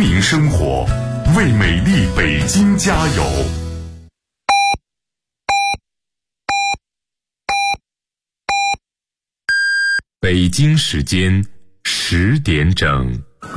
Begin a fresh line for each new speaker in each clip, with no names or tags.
民生活，为美丽北京加油。北京时间10点整。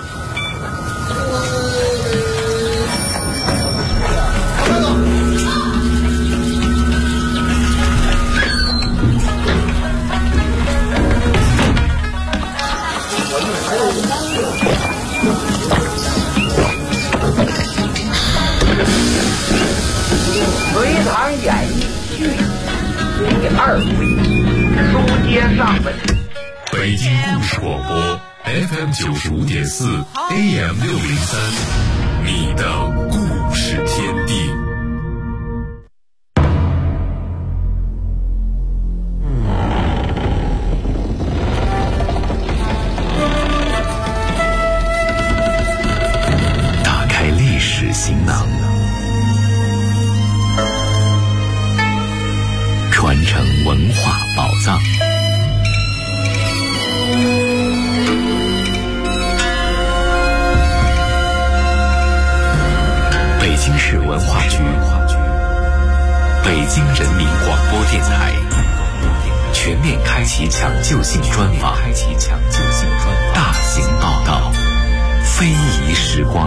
隋唐演义续第2回，书接上文。
北京故事广播 FM 95.4 AM 603，你的故事天地。打开历史行囊，传承文化宝藏。北京市文化局、北京人民广播电台全面开启抢救性专访，大型报道，非遗时光。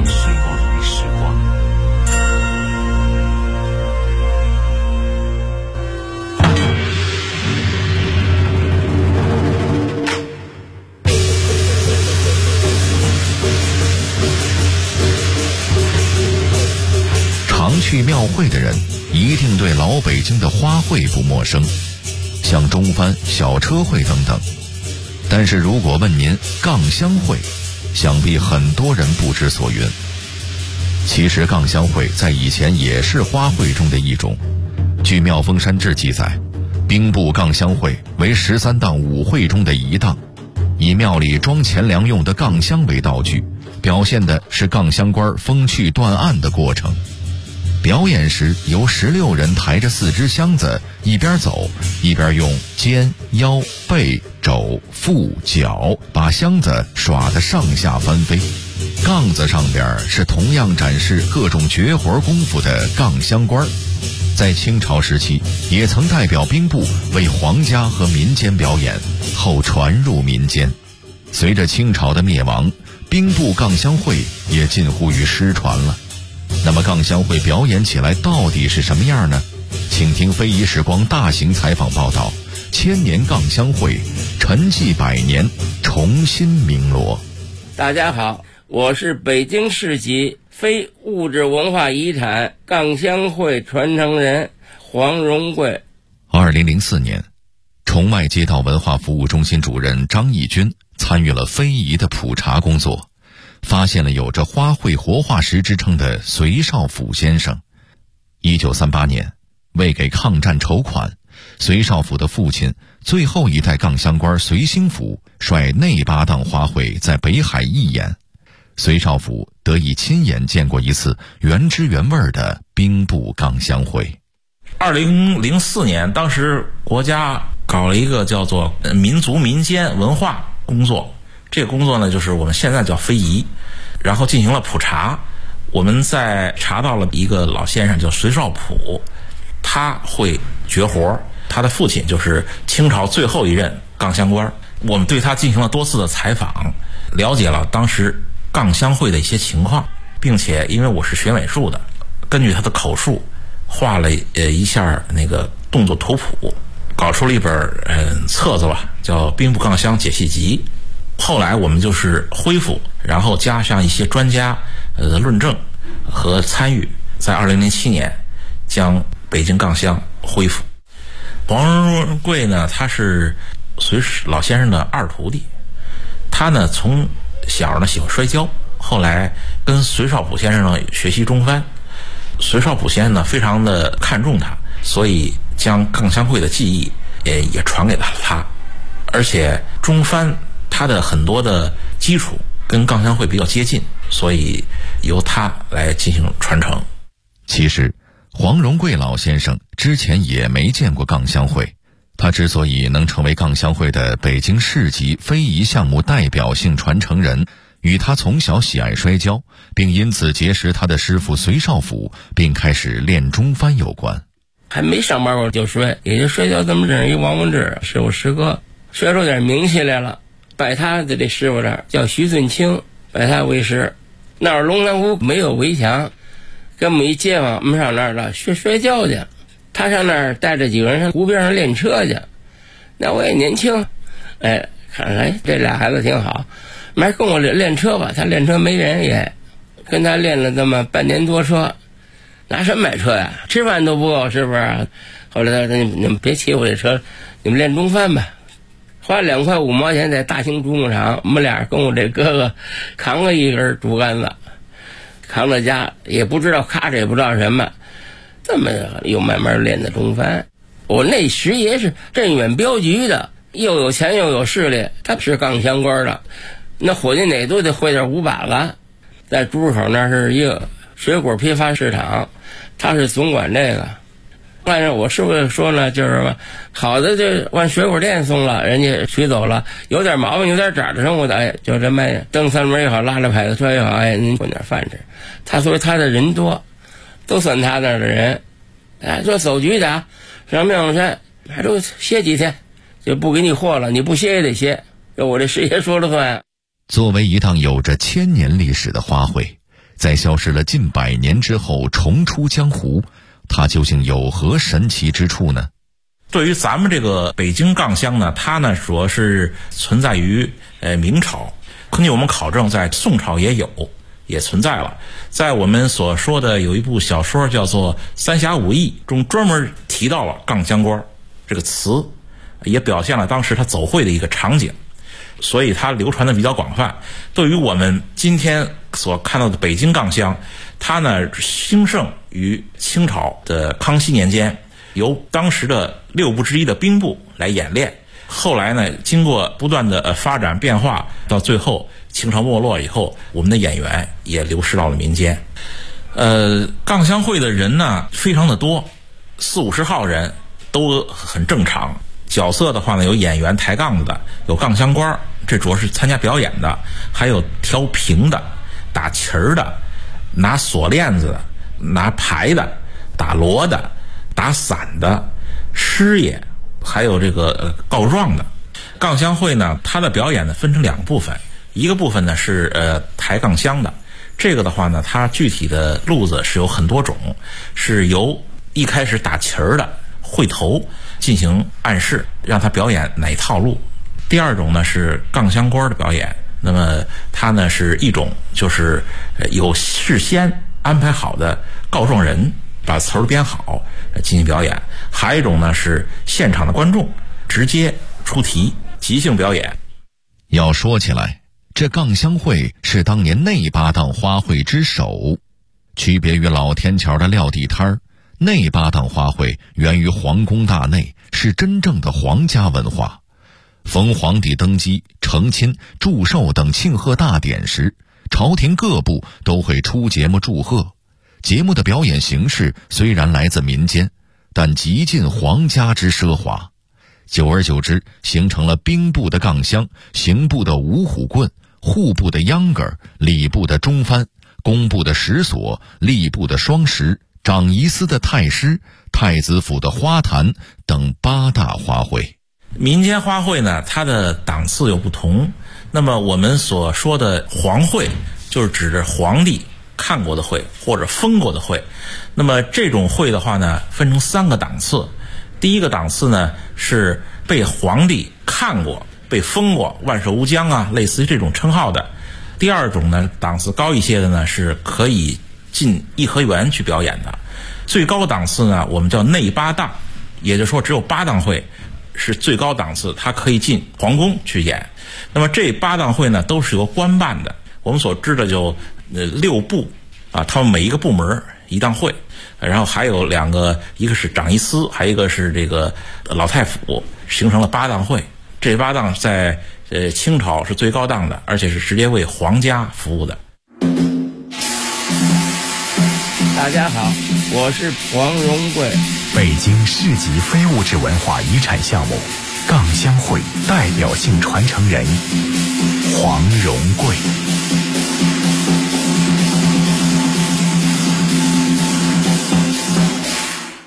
常去庙会的人一定对老北京的花卉不陌生，像中幡、小车会等等。但是如果问您杠香会，想必很多人不知所云。其实杠香会在以前也是花卉中的一种。据《妙峰山志》记载，兵部杠香会为13档舞会中的一档，以庙里装钱粮用的杠香为道具，表现的是杠香官风趣断案的过程。表演时由16人抬着4只箱子，一边走一边用肩、腰、背、肘、腹、脚把箱子耍得上下翻飞。杠子上边是同样展示各种绝活功夫的杠香官，在清朝时期也曾代表兵部为皇家和民间表演，后传入民间。随着清朝的灭亡，兵部杠香会也近乎于失传了。那么杠香会表演起来到底是什么样呢？请听非遗时光大型采访报道，千年杠香会沉寂100年，重新鸣锣。
大家好，我是北京市级非物质文化遗产杠香会传承人黄荣贵。
2004年，崇外街道文化服务中心主任张义军参与了非遗的普查工作，发现了有着花卉活化石之称的隋少府先生。1938年，为给抗战筹款，隋少府的父亲最后一代杠香官隋兴府率内8档花卉在北海义演，隋少府得以亲眼见过一次原汁原味的兵部杠香会。
2004年，当时国家搞了一个叫做民族民间文化工作，这个工作呢，就是我们现在叫非遗，然后进行了普查。我们在查到了一个老先生叫隋少普，他会绝活，他的父亲就是清朝最后一任杠香官。我们对他进行了多次的采访，了解了当时杠香会的一些情况，并且因为我是学美术的，根据他的口述画了一下那个动作图谱，搞出了一本册子吧，叫《兵部杠香解析集》。后来我们就是恢复，然后加上一些专家的论证和参与，在2007年将北京杠香恢复。黄荣贵呢，他是隋老先生的二徒弟，他呢从小呢喜欢摔跤，后来跟隋少普先生呢学习中幡。隋少普先生呢非常的看重他，所以将杠香会的技艺也传给了他，而且中幡它的很多的基础跟杠香会比较接近，所以由他来进行传承。
其实黄荣贵老先生之前也没见过杠香会，他之所以能成为杠香会的北京市级非遗项目代表性传承人， 与他从小喜爱摔跤，并因此结识他的师傅隋少府，并开始练中翻有关。
还没上班我就摔，也就摔跤这么认识一王文志师傅师哥，摔出点名气来了，拜他的这师傅这儿叫徐顺清，拜他为师。那儿龙潭湖没有围墙，跟我们一街坊，我们上那儿了学摔跤去。他上那儿带着几个人上湖边上练车去。那我也年轻，看来这俩孩子挺好，没跟我练车吧，他练车没人也，跟他练了这么半年多车。拿什么买车呀？吃饭都不够，是不是？后来他说：“你们别骑我这车，你们练中翻吧。”花2块5毛钱在大兴竹木厂，我们俩跟我这哥哥扛了一根竹竿子，扛到家也不知道咔嚓也不知道什么，这么又慢慢练的中翻。我那师爷是镇远镖局的，又有钱又有势力，他是杠相关的，那伙计哪都得会点5把子。在朱市口那是一个水果批发市场，他是总管这个。按照我师傅说呢，就是好的就往水果店送了，人家取走了；有点毛病有点褶的生活的，就这卖蹬三轮也好，拉着牌子车也好，您混点饭吃。他说他的人多，都算他那儿的人。就走局的上妙龙山还都歇几天，就不给你货了，你不歇也得歇，就我这师爷说了算。
作为一档有着1000年历史的花卉，在消失了近100年之后重出江湖，它究竟有何神奇之处呢？
对于咱们这个北京杠乡呢，它呢主要是存在于明朝，根据我们考证，在宋朝也存在了。在我们所说的有一部小说叫做《三侠五义》中，专门提到了杠乡官这个词，也表现了当时他走会的一个场景，所以它流传的比较广泛。对于我们今天所看到的北京杠乡，它呢兴盛于清朝的康熙年间，由当时的6部之一的兵部来演练。后来呢，经过不断的发展变化，到最后清朝没落以后，我们的演员也流失到了民间。杠乡会的人呢非常的多，40-50号人都很正常。角色的话呢，有演员抬杠子的，有杠乡官，这主要是参加表演的，还有调平的、打旗儿的、拿锁链子的、拿牌的、打锣的、打伞的、师爷，还有这个告状的。杠乡会呢，它的表演呢分成2个部分，一个部分呢是抬杠乡的，这个的话呢，它具体的路子是有很多种，是由一开始打旗儿的会头进行暗示，让他表演哪一套路。第二种呢是杠乡官的表演，那么它呢是一种就是有事先安排好的告状人把词儿编好进行表演，还有一种呢是现场的观众直接出题即兴表演。
要说起来，这杠乡会是当年内八档花卉之首，区别于老天桥的撂地摊儿，内八档花卉源于皇宫大内，是真正的皇家文化。逢皇帝登基、成亲、祝寿等庆贺大典时，朝廷各部都会出节目祝贺。节目的表演形式虽然来自民间，但极尽皇家之奢华。久而久之，形成了兵部的杠乡、刑部的五虎棍、户部的秧歌、礼部的中翻、工部的石锁、吏部的双石、长仪司的太师、太子府的花坛等8大花卉。
民间花卉呢，它的档次有不同。那么我们所说的皇卉，就是指着皇帝看过的卉或者封过的卉。那么这种卉的话呢，分成3个档次。第一个档次呢，是被皇帝看过、被封过、万寿无疆啊，类似于这种称号的。第二种呢，档次高一些的呢，是可以进颐和园去表演的。最高档次呢，我们叫内8档，也就是说只有8档卉是最高档次，它可以进皇宫去演。那么这8档卉呢，都是由官办的。我们所知的就6部啊，他们每一个部门一档卉，然后还有2个，一个是长仪司，还有一个是这个老太府，形成了8档卉。这8档在清朝是最高档的，而且是直接为皇家服务的。
大家好，我是黄荣贵。
北京市级非物质文化遗产项目杠乡会代表性传承人黄荣贵。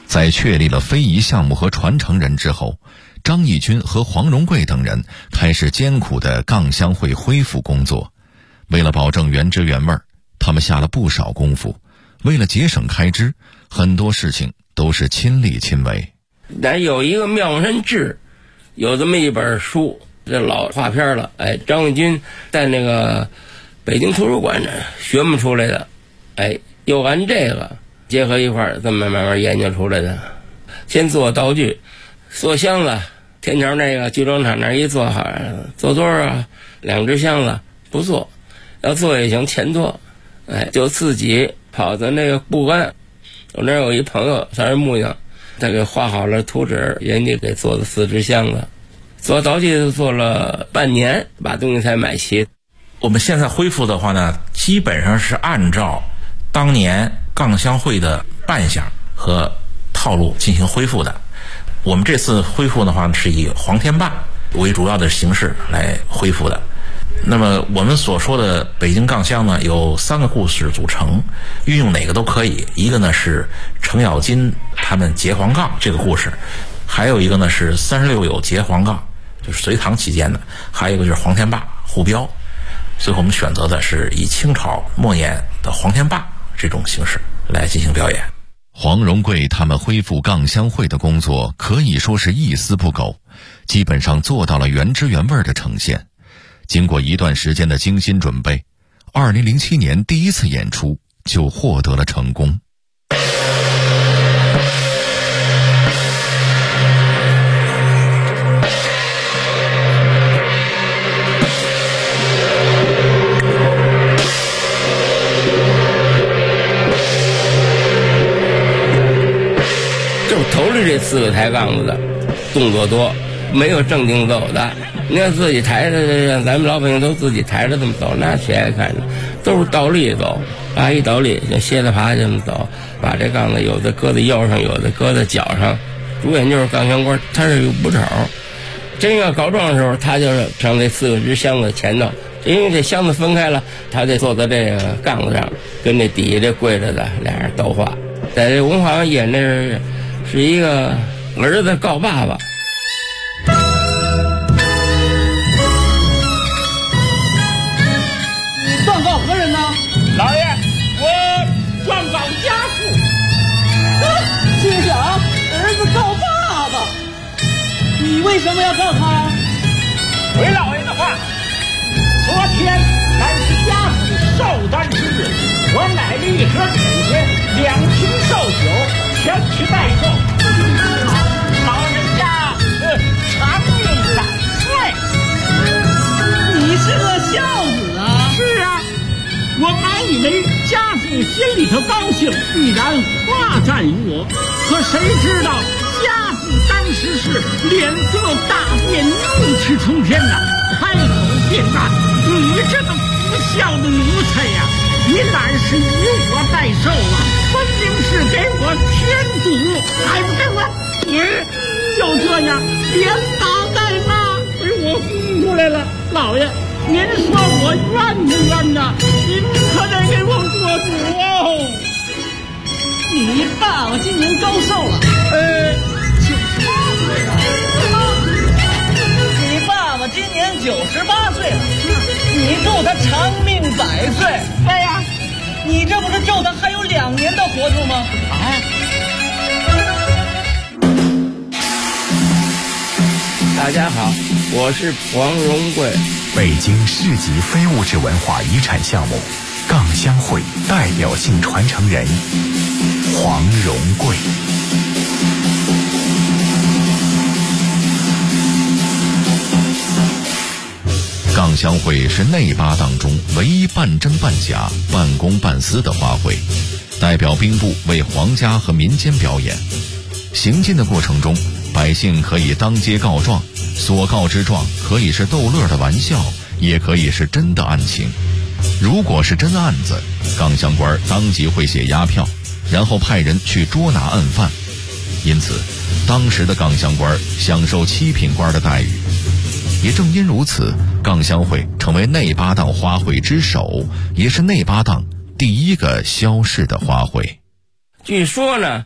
在确立了非遗项目和传承人之后，张义军和黄荣贵等人开始艰苦的杠乡会恢复工作。为了保证原汁原味，他们下了不少功夫。为了节省开支，很多事情都是亲力亲为。
但有一个妙山志，有这么一本书，这老画片了。张义军在那个北京图书馆学不出来的，又按这个结合一块儿，这么慢慢研究出来的。先做道具，做箱子，天桥那个集装厂那一做好，做多少2只箱子不做，要做也行，钱多，就自己跑到那个不安，我那有一朋友他是木匠，他给画好了图纸，人家给做的4只箱子，做道具做了半年，把东西才买齐。
我们现在恢复的话呢，基本上是按照当年杠乡会的扮相和套路进行恢复的。我们这次恢复的话是以黄天霸为主要的形式来恢复的。那么我们所说的北京杠乡呢，有3个故事组成，运用哪个都可以。一个呢是程咬金他们结黄杠这个故事，还有一个呢是36友结黄杠，就是隋唐期间的，还有一个就是黄天霸护标。最后我们选择的是以清朝末年的黄天霸这种形式来进行表演。
黄荣贵他们恢复杠乡会的工作可以说是一丝不苟，基本上做到了原汁原味的呈现。经过一段时间的精心准备，2007年第一次演出就获得了成功。
头里这4个抬杠子的动作多，没有正经走的。你要自己抬着，让咱们老百姓都自己抬着这么走，那谁爱看呢？都是倒立走，一倒立像蝎子爬这么走，把这杠子有的搁在腰上，有的搁在脚上。主演就是杠乡官，他是有捕手。真要告状的时候，他就是上这4只箱子前头，因为这箱子分开了，他得坐在这个杠子上，跟这底下这跪着的俩人斗话。在这文化演这是一个儿子告爸爸。
你状告何人呢？
老爷，我状告家父。
心想儿子告爸爸，你为什么要告他呀？
回老爷的话，昨天乃是家父寿诞之日，我买了一盒点心，2瓶寿酒，前去拜寿。老人家长命百岁。
你是个孝子啊！
是啊，我本以为家父心里头高兴，必然夸赞于我，可谁知道家父当时是脸色大变，怒气冲天呐，开口便骂：“你这个不孝的奴才呀！你哪是以我代寿啊？分明是给我添堵，还不给我就这样连打带骂，给我轰出来了。老爷，您说我冤不冤呐？您可得给我做主哦。
你爸爸今年高寿了？98岁了。你爸爸今年98岁了，你祝他长命100岁。
对呀，
你这不是咒他还有2年的活头吗？
大家好，我是黄荣贵。
北京市级非物质文化遗产项目杠乡会代表性传承人黄荣贵。
杠乡会是内八当中唯一半真半假、半公半私的花卉，代表兵部为皇家和民间表演。行进的过程中，百姓可以当街告状，所告之状可以是逗乐的玩笑，也可以是真的案情。如果是真案子，杠乡官当即会写押票，然后派人去捉拿案犯。因此，当时的杠乡官享受7品官的待遇。也正因如此，杠乡会成为内八档花卉之首，也是内八档第一个消逝的花卉。
据说呢，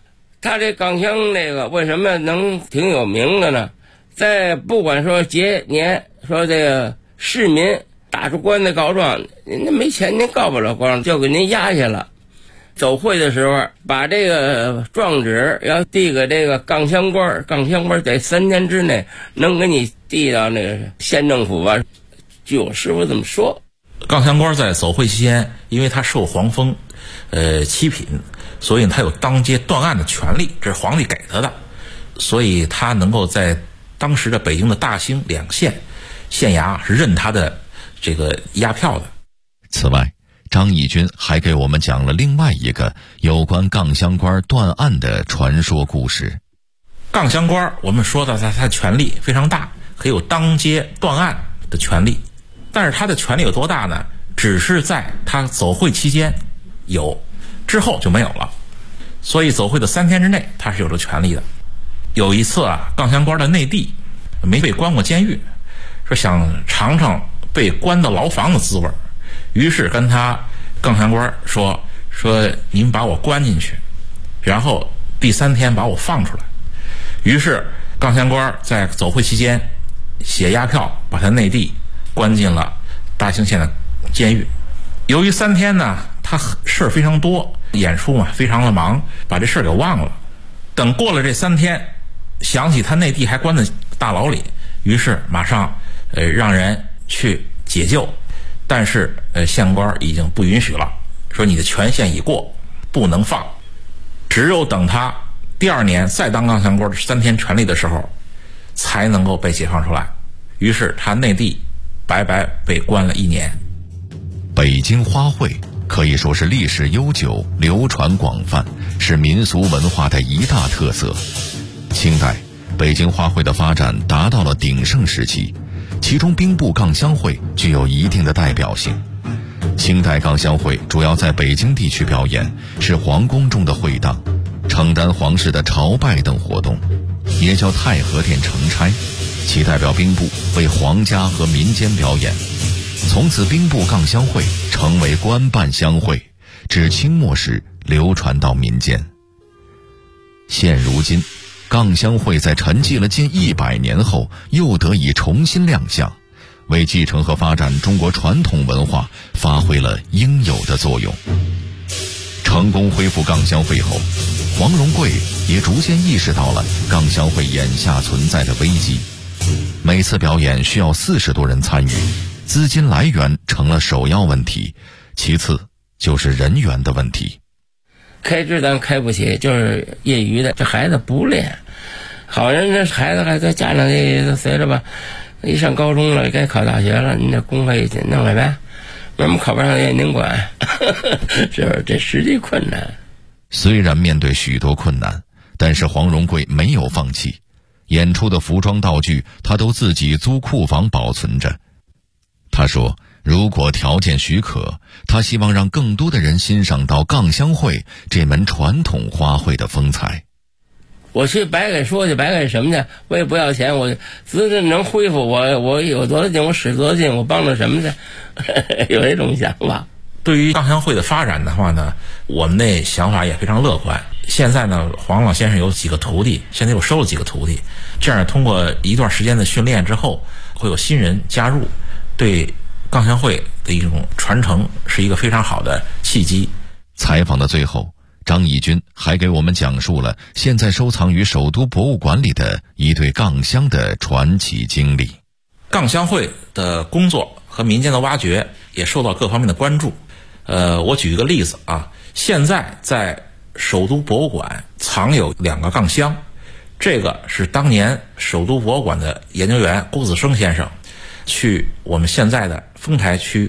他这杠箱这个为什么能挺有名的呢？在不管说节年，说这个市民打出官司告状，您没钱您告不了状，就给您压下了。走会的时候，把这个状纸要递给这个杠箱官，杠箱官在3天之内能给你递到那个县政府吧。据我师傅这么说，
杠箱官在走会期间，因为他受皇封，七品，所以他有当街断案的权利，这是皇帝给他的，所以他能够在当时的北京的大兴2县县衙是认他的这个押票的。
此外，张义军还给我们讲了另外一个有关杠箱官断案的传说故事。
杠箱官我们说到他权力非常大，可以有当街断案的权利，但是他的权力有多大呢？只是在他走会期间有，之后就没有了。所以走会的3天之内他是有这权利的。有一次啊，杠箱官的内弟没被关过监狱，说想尝尝被关到牢房的滋味，于是跟他杠箱官说您把我关进去，然后第3天把我放出来。于是杠箱官在走会期间写押票，把他内弟关进了大兴县的监狱。由于3天呢，他事儿非常多，演出嘛非常的忙，把这事儿给忘了。等过了这3天，想起他内弟还关在大牢里，于是马上让人去解救，但是县官已经不允许了，说你的权限已过，不能放。只有等他第2年再当杠箱官3天权利的时候，才能够被解放出来。于是他内弟白白被关了1年。
北京花卉可以说是历史悠久，流传广泛，是民俗文化的一大特色。清代，北京花卉的发展达到了鼎盛时期，其中兵部杠箱会具有一定的代表性。清代杠箱会主要在北京地区表演，是皇宫中的会当，承担皇室的朝拜等活动，也叫太和殿承差，其代表兵部为皇家和民间表演。从此兵部杠箱会成为官办乡会，至清末时流传到民间。现如今，杠箱会在沉寂了近100年后又得以重新亮相，为继承和发展中国传统文化发挥了应有的作用。成功恢复杠箱会后，黄荣贵也逐渐意识到了杠箱会眼下存在的危机。每次表演需要40多人参与，资金来源成了首要问题，其次就是人员的问题。
开支咱开不起，就是业余的，这孩子不练。好人这孩子还在家长也随着吧，一上高中了该考大学了，你这公费弄来呗，为什么考不上也您管？是不是这实际困难？
虽然面对许多困难，但是黄荣贵没有放弃，演出的服装道具他都自己租库房保存着。他说如果条件许可，他希望让更多的人欣赏到杠箱会这门传统花卉的风采。
我去白给说去，白给什么去？我也不要钱，我资质能恢复，我有多大劲我使多大劲，我帮着什么去？有这种想法。
对于杠箱会的发展的话呢，我们的想法也非常乐观。现在呢，黄老先生有几个徒弟，现在又收了几个徒弟，这样通过一段时间的训练之后，会有新人加入，对杠箱会的一种传承是一个非常好的契机。
采访的最后，张义军还给我们讲述了现在收藏于首都博物馆里的一对杠箱的传奇经历。
杠箱会的工作和民间的挖掘也受到各方面的关注。我举一个例子啊，现在在首都博物馆藏有2个杠箱，这个是当年首都博物馆的研究员郭子生先生去我们现在的丰台区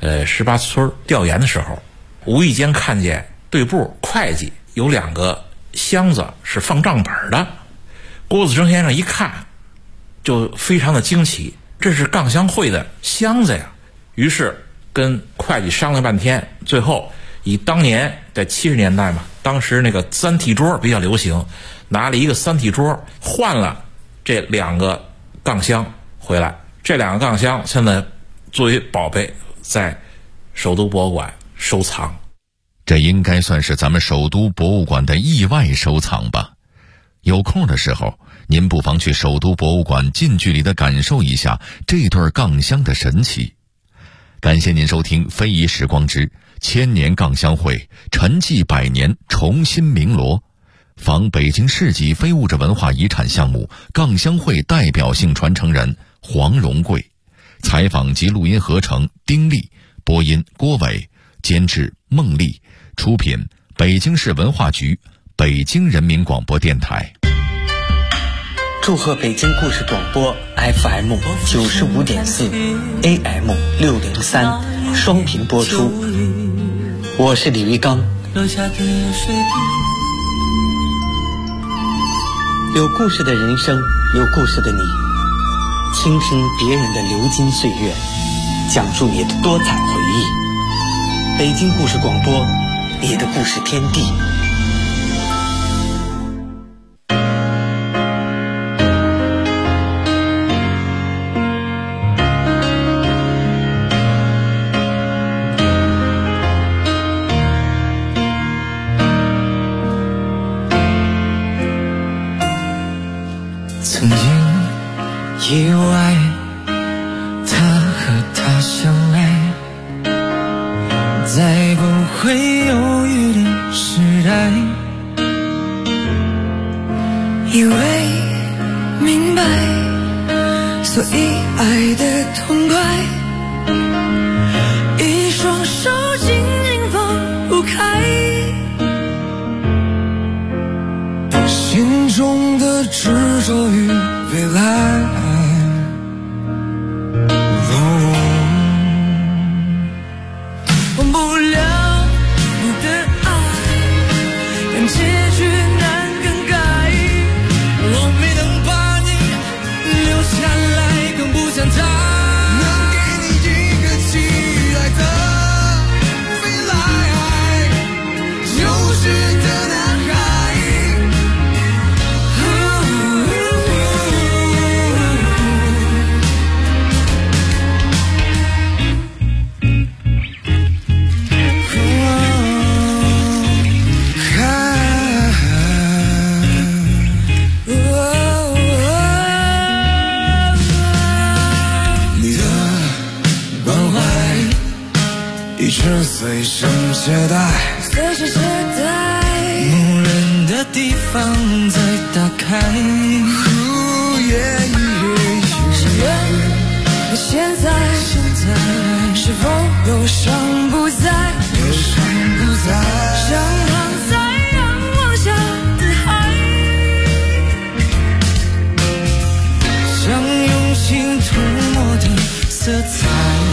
18村调研的时候，无意间看见对部会计有2个箱子是放账本的。郭子生先生一看就非常的惊奇，这是杠箱会的箱子呀。于是跟会计商量半天，最后以当年在70年代嘛，当时那个3体桌比较流行，拿了一个3体桌换了这2个杠箱回来。这2个杠箱现在作为宝贝在首都博物馆收藏。
这应该算是咱们首都博物馆的意外收藏吧。有空的时候，您不妨去首都博物馆近距离地感受一下这对杠箱的神奇。感谢您收听非遗时光之千年杠箱会，沉寂100年，重新鸣锣，访北京市级非物质文化遗产项目杠箱会代表性传承人黄荣贵，采访及录音合成丁力，播音郭伟，监制孟丽，出品北京市文化局，北京人民广播电台。
祝贺北京故事广播 FM 95.4 AM 603双频播出，我是李玉刚。有故事的人生，有故事的你，倾听别人的流金岁月，讲述你的多彩回忆。北京故事广播，你的故事天地。
曾经以为他和她相爱，再不会犹豫的时代，以为明白，所以爱得痛快，一双手紧紧放不开，心中的执着于未来，忘不了你的爱，但结局难更改，我没能把你留下来，更不想他能给你一个期待的未来，幼稚的男孩。随身携带，随身携带，无人的地方再打开。是缘，那现在是否忧伤不在？像躺在阳光下的海，像用心涂抹的色彩。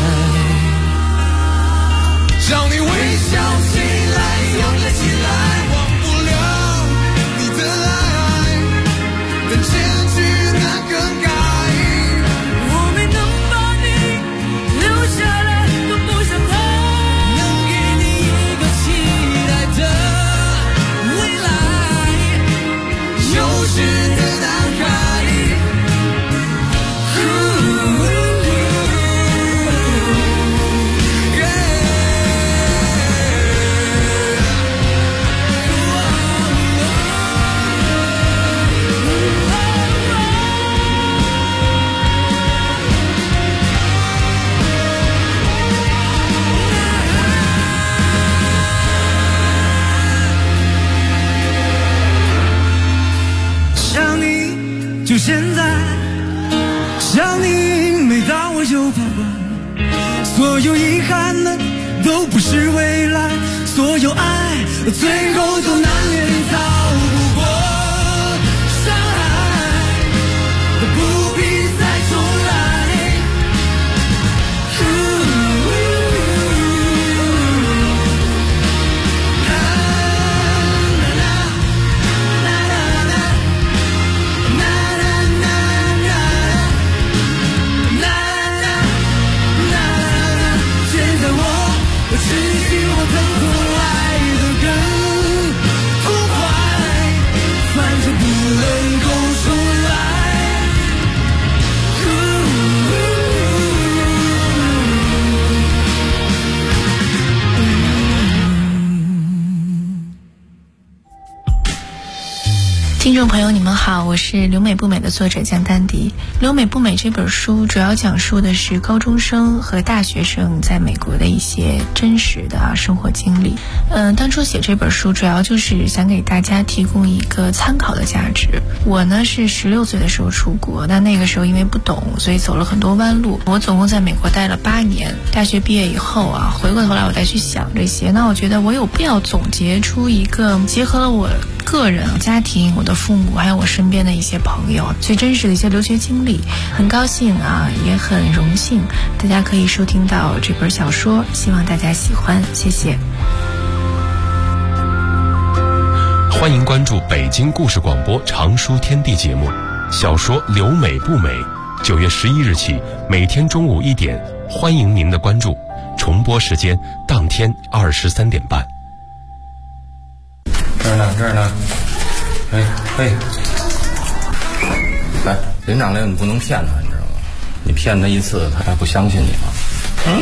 让你微笑起来，勇敢起来，忘不了你的爱，但结局难更改。我没能把你留下来，更不想他能给你一个期待的未来，幼稚的男孩。就现在，想你每当我就徘徊，所有遗憾的都不是未来，所有爱最后都难免逃不过伤害，不必再重来。我珍惜我疼痛爱的根。
听众朋友你们好，我是留美不美的作者江丹迪。留美不美这本书主要讲述的是高中生和大学生在美国的一些真实的生活经历。当初写这本书主要就是想给大家提供一个参考的价值。我呢是16岁的时候出国，那个时候因为不懂，所以走了很多弯路。我总共在美国待了8年，大学毕业以后回过头来我再去想这些，那我觉得我有必要总结出一个结合了我个人、家庭、我的父母还有我身边的一些朋友最真实的一些留学经历。很高兴也很荣幸大家可以收听到这本小说，希望大家喜欢，谢谢。
欢迎关注北京故事广播长书天地节目，小说《留美不美》9月11日起每天中午1点，欢迎您的关注，重播时间当天23点半。
这儿呢，嘿，来，连长来，你不能骗他，你知道吗？你骗他一次，他还不相信你吗？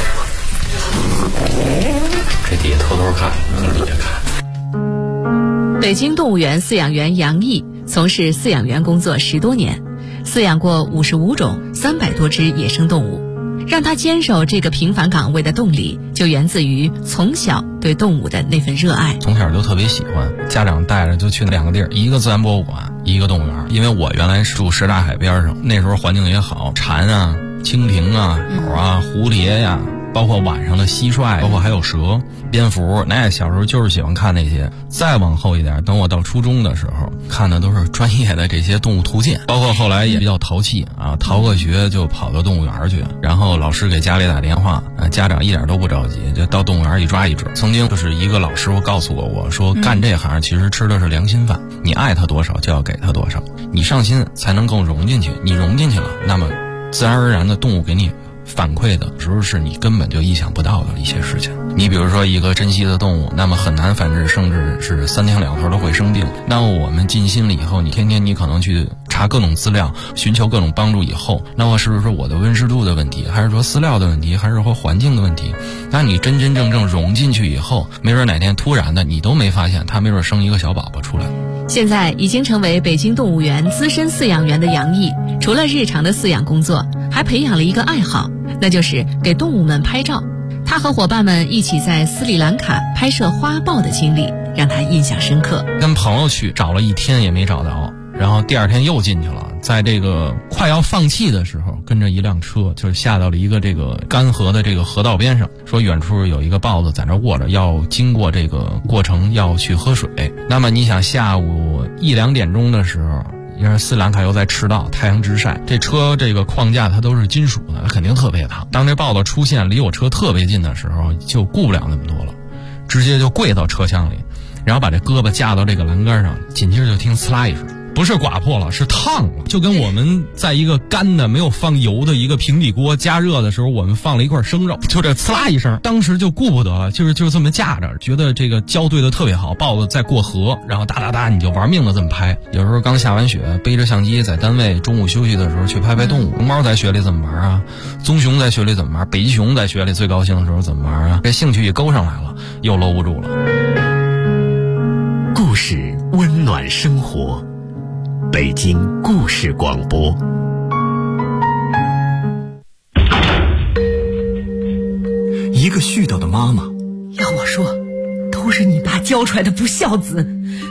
这底下偷偷看，从底下看。
北京动物园饲养员杨毅从事饲养员工作10多年，饲养过55种300多只野生动物。让他坚守这个平凡岗位的动力，就源自于从小对动物的那份热爱。
从小就特别喜欢，家长带着就去2个地儿，一个自然博物馆，一个动物园。因为我原来是住什刹海边上，那时候环境也好，蝉啊、蜻蜓啊、鸟啊、蝴蝶呀，包括晚上的蟋蟀，包括还有蛇、蝙蝠，那小时候就是喜欢看那些。再往后一点，等我到初中的时候，看的都是专业的这些动物图鉴，包括后来也比较淘气逃个学就跑到动物园去，然后老师给家里打电话，家长一点都不着急，就到动物园一抓一只。曾经就是一个老师傅告诉过我说，干这行其实吃的是良心饭，你爱他多少就要给他多少，你上心才能够融进去，你融进去了，那么自然而然的动物给你反馈的时候是你根本就意想不到的一些事情。你比如说一个珍稀的动物，那么很难繁殖，甚至是3天2头都会生病。那我们尽心了以后，你天天你可能去查各种资料，寻求各种帮助以后，那么是不是我的温湿度的问题，还是说饲料的问题，还是说环境的问题？那你真真正正融进去以后，没准哪天突然的你都没发现，它没准生一个小宝宝出来。
现在已经成为北京动物园资深饲养员的杨毅，除了日常的饲养工作，还培养了一个爱好，那就是给动物们拍照。他和伙伴们一起在斯里兰卡拍摄花豹的经历让他印象深刻。
跟朋友去找了1天也没找到，然后第2天又进去了，在这个快要放弃的时候，跟着一辆车就是下到了一个这个干涸的这个河道边上，说远处有一个豹子在那卧着，要经过这个过程要去喝水。那么你想下午1、2点钟的时候，因为斯里兰卡又在赤道，太阳直晒，这车这个框架它都是金属的，它肯定特别烫。当这豹子出现离我车特别近的时候，就顾不了那么多了，直接就跪到车厢里，然后把这胳膊架到这个栏杆上，紧接着就听呲啦一声，不是刮破了，是烫了，就跟我们在一个干的没有放油的一个平底锅加热的时候，我们放了一块生肉，就这呲啦一声，当时就顾不得了，就这么架着，觉得这个胶对的特别好，豹子在过河，然后哒哒哒你就玩命的这么拍。有时候刚下完雪，背着相机在单位中午休息的时候去拍动物。熊猫在雪里怎么玩啊？棕熊在雪里怎么玩？北极熊在雪里最高兴的时候怎么玩啊？这兴趣一勾上来了，又搂不住了。
故事温暖生活，北京故事广播。
一个絮叨的妈妈，
要我说，都是你爸教出来的不孝子。